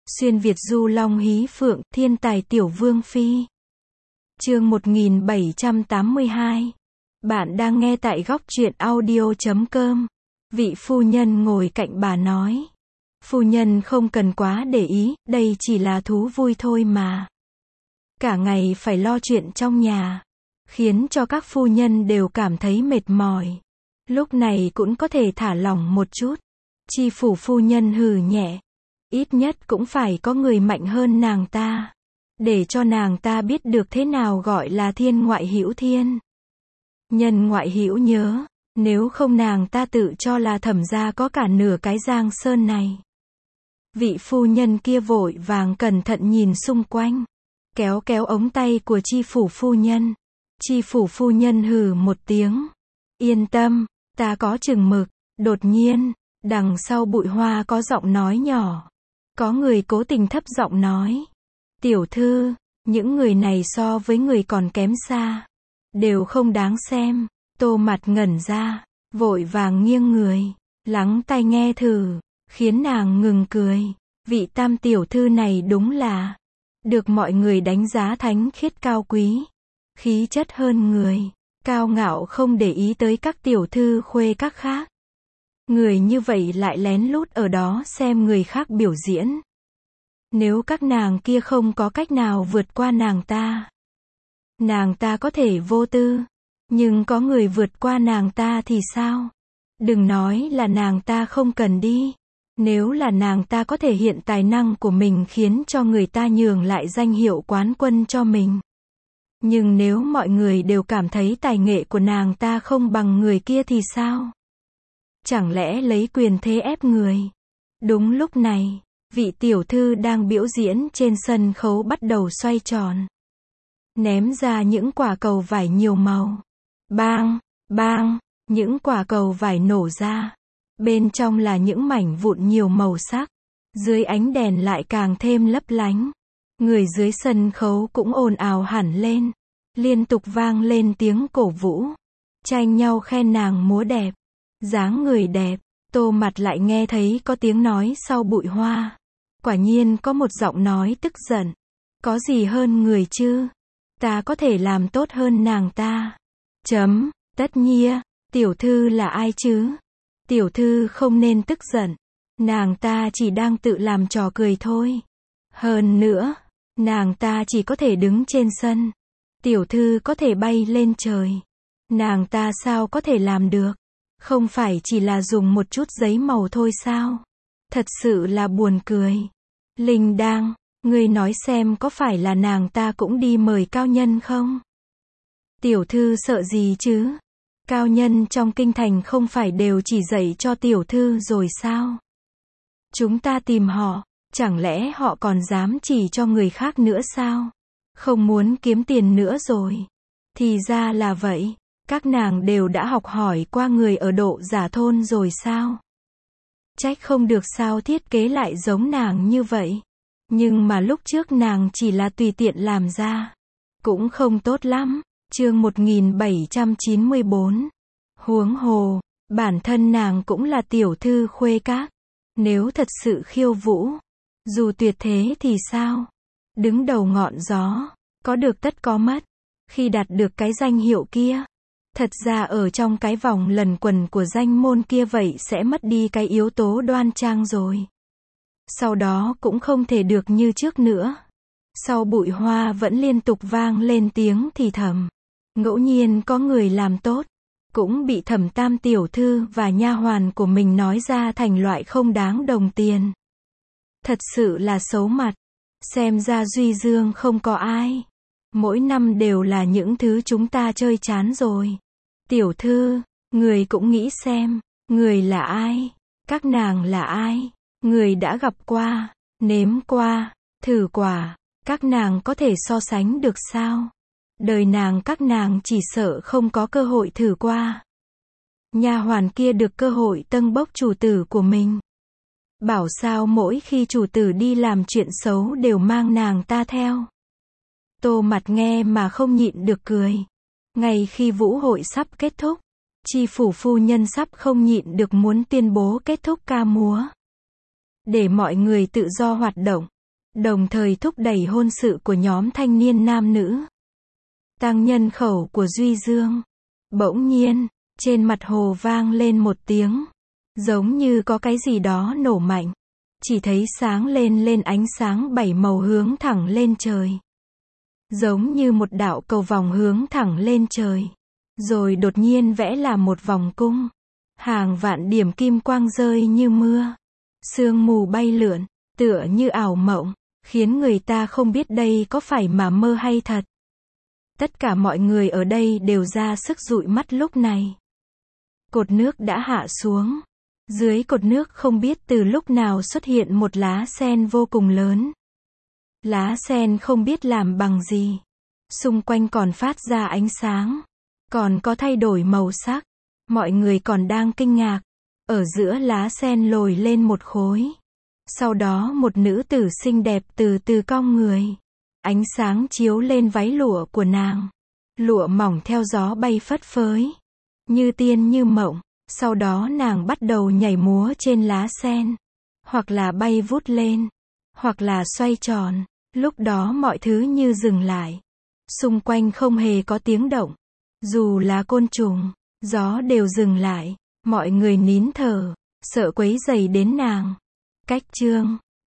Xuyên Việt du long hí phượng, thiên tài tiểu vương phi. Chương 1782. Bạn đang nghe tại góc truyện audio.com. Vị phu nhân ngồi cạnh bà nói. Phu nhân không cần quá để ý, đây chỉ là thú vui thôi mà. Cả ngày phải lo chuyện trong nhà, khiến cho các phu nhân đều cảm thấy mệt mỏi. Lúc này cũng có thể thả lỏng một chút. Chi phủ phu nhân hừ nhẹ. Ít nhất cũng phải có người mạnh hơn nàng ta, để cho nàng ta biết được thế nào gọi là thiên ngoại hữu thiên, nhân ngoại hữu nhớ, nếu không nàng ta tự cho là Thẩm gia có cả nửa cái Giang Sơn này. Vị phu nhân kia vội vàng cẩn thận nhìn xung quanh, kéo kéo ống tay của chi phủ phu nhân. Chi phủ phu nhân hừ một tiếng. Yên tâm, ta có chừng mực. Đột nhiên, đằng sau bụi hoa có giọng nói nhỏ. Có người cố tình thấp giọng nói. Tiểu thư, những người này so với người còn kém xa. Đều không đáng xem. Tô Mặt ngẩn ra, vội vàng nghiêng người, lắng tai nghe thử, khiến nàng ngừng cười. Vị tam tiểu thư này đúng là được mọi người đánh giá thánh khiết cao quý, khí chất hơn người, cao ngạo không để ý tới các tiểu thư khuê các khác. Người như vậy lại lén lút ở đó xem người khác biểu diễn. Nếu các nàng kia không có cách nào vượt qua nàng ta có thể vô tư, nhưng có người vượt qua nàng ta thì sao? Đừng nói là nàng ta không cần đi. Nếu là nàng ta có thể hiện tài năng của mình khiến cho người ta nhường lại danh hiệu quán quân cho mình. Nhưng nếu mọi người đều cảm thấy tài nghệ của nàng ta không bằng người kia thì sao? Chẳng lẽ lấy quyền thế ép người? Đúng lúc này, vị tiểu thư đang biểu diễn trên sân khấu bắt đầu xoay tròn, ném ra những quả cầu vải nhiều màu. Bang, bang, những quả cầu vải nổ ra. Bên trong là những mảnh vụn nhiều màu sắc. Dưới ánh đèn lại càng thêm lấp lánh. Người dưới sân khấu cũng ồn ào hẳn lên. Liên tục vang lên tiếng cổ vũ, tranh nhau khen nàng múa đẹp, dáng người đẹp. Tô Mặt lại nghe thấy có tiếng nói sau bụi hoa. Quả nhiên có một giọng nói tức giận. Có gì hơn người chứ? Ta có thể làm tốt hơn nàng ta. Tất nhiên, tiểu thư là ai chứ? Tiểu thư không nên tức giận. Nàng ta chỉ đang tự làm trò cười thôi. Hơn nữa, nàng ta chỉ có thể đứng trên sân. Tiểu thư có thể bay lên trời. Nàng ta sao có thể làm được? Không phải chỉ là dùng một chút giấy màu thôi sao? Thật sự là buồn cười. Linh Đang, ngươi nói xem có phải là nàng ta cũng đi mời cao nhân không? Tiểu thư sợ gì chứ? Cao nhân trong kinh thành không phải đều chỉ dạy cho tiểu thư rồi sao? Chúng ta tìm họ, chẳng lẽ họ còn dám chỉ cho người khác nữa sao? Không muốn kiếm tiền nữa rồi. Thì ra là vậy, các nàng đều đã học hỏi qua người ở Độ Giả thôn rồi sao? Trách không được sao thiết kế lại giống nàng như vậy. Nhưng mà lúc trước nàng chỉ là tùy tiện làm ra. Cũng không tốt lắm. Chương 1794. Huống hồ, bản thân nàng cũng là tiểu thư khuê các. Nếu thật sự khiêu vũ, dù tuyệt thế thì sao? Đứng đầu ngọn gió, có được tất có mất. Khi đạt được cái danh hiệu kia, thật ra ở trong cái vòng lần quần của danh môn kia vậy sẽ mất đi cái yếu tố đoan trang rồi. Sau đó cũng không thể được như trước nữa. Sau bụi hoa vẫn liên tục vang lên tiếng thì thầm. Ngẫu nhiên có người làm tốt, cũng bị Thẩm tam tiểu thư và nha hoàn của mình nói ra thành loại không đáng đồng tiền. Thật sự là xấu mặt. Xem ra Duy Dương không có ai. Mỗi năm đều là những thứ chúng ta chơi chán rồi. Tiểu thư, người cũng nghĩ xem, người là ai? Các nàng là ai? Người đã gặp qua, nếm qua, thử quả, các nàng có thể so sánh được sao? Đời nàng các nàng chỉ sợ không có cơ hội thử qua. Nha hoàn kia được cơ hội tâng bốc chủ tử của mình. Bảo sao mỗi khi chủ tử đi làm chuyện xấu đều mang nàng ta theo. Tô Mặt nghe mà không nhịn được cười. Ngay khi vũ hội sắp kết thúc, chi phủ phu nhân sắp không nhịn được muốn tuyên bố kết thúc ca múa. để mọi người tự do hoạt động, đồng thời thúc đẩy hôn sự của nhóm thanh niên nam nữ. Tăng nhân khẩu của Duy Dương. Bỗng nhiên, trên mặt hồ vang lên một tiếng, giống như có cái gì đó nổ mạnh. Chỉ thấy sáng lên ánh sáng 7 màu hướng thẳng lên trời. Giống như một đạo cầu vòng hướng thẳng lên trời. Rồi đột nhiên vẽ là một vòng cung. Hàng vạn điểm kim quang rơi như mưa. Sương mù bay lượn, tựa như ảo mộng, khiến người ta không biết đây có phải mà mơ hay thật. Tất cả mọi người ở đây đều ra sức dụi mắt lúc này. Cột nước đã hạ xuống. Dưới cột nước không biết từ lúc nào xuất hiện một lá sen vô cùng lớn. Lá sen không biết làm bằng gì. Xung quanh còn phát ra ánh sáng. Còn có thay đổi màu sắc. Mọi người còn đang kinh ngạc. Ở giữa lá sen lồi lên một khối. Sau đó một nữ tử xinh đẹp từ từ cong người. Ánh sáng chiếu lên váy lụa của nàng. Lụa mỏng theo gió bay phất phới. Như tiên như mộng. Sau đó nàng bắt đầu nhảy múa trên lá sen. Hoặc là bay vút lên. Hoặc là xoay tròn. Lúc đó mọi thứ như dừng lại. Xung quanh không hề có tiếng động. Dù là côn trùng, gió đều dừng lại. Mọi người nín thở, sợ quấy rầy đến nàng. Cách chương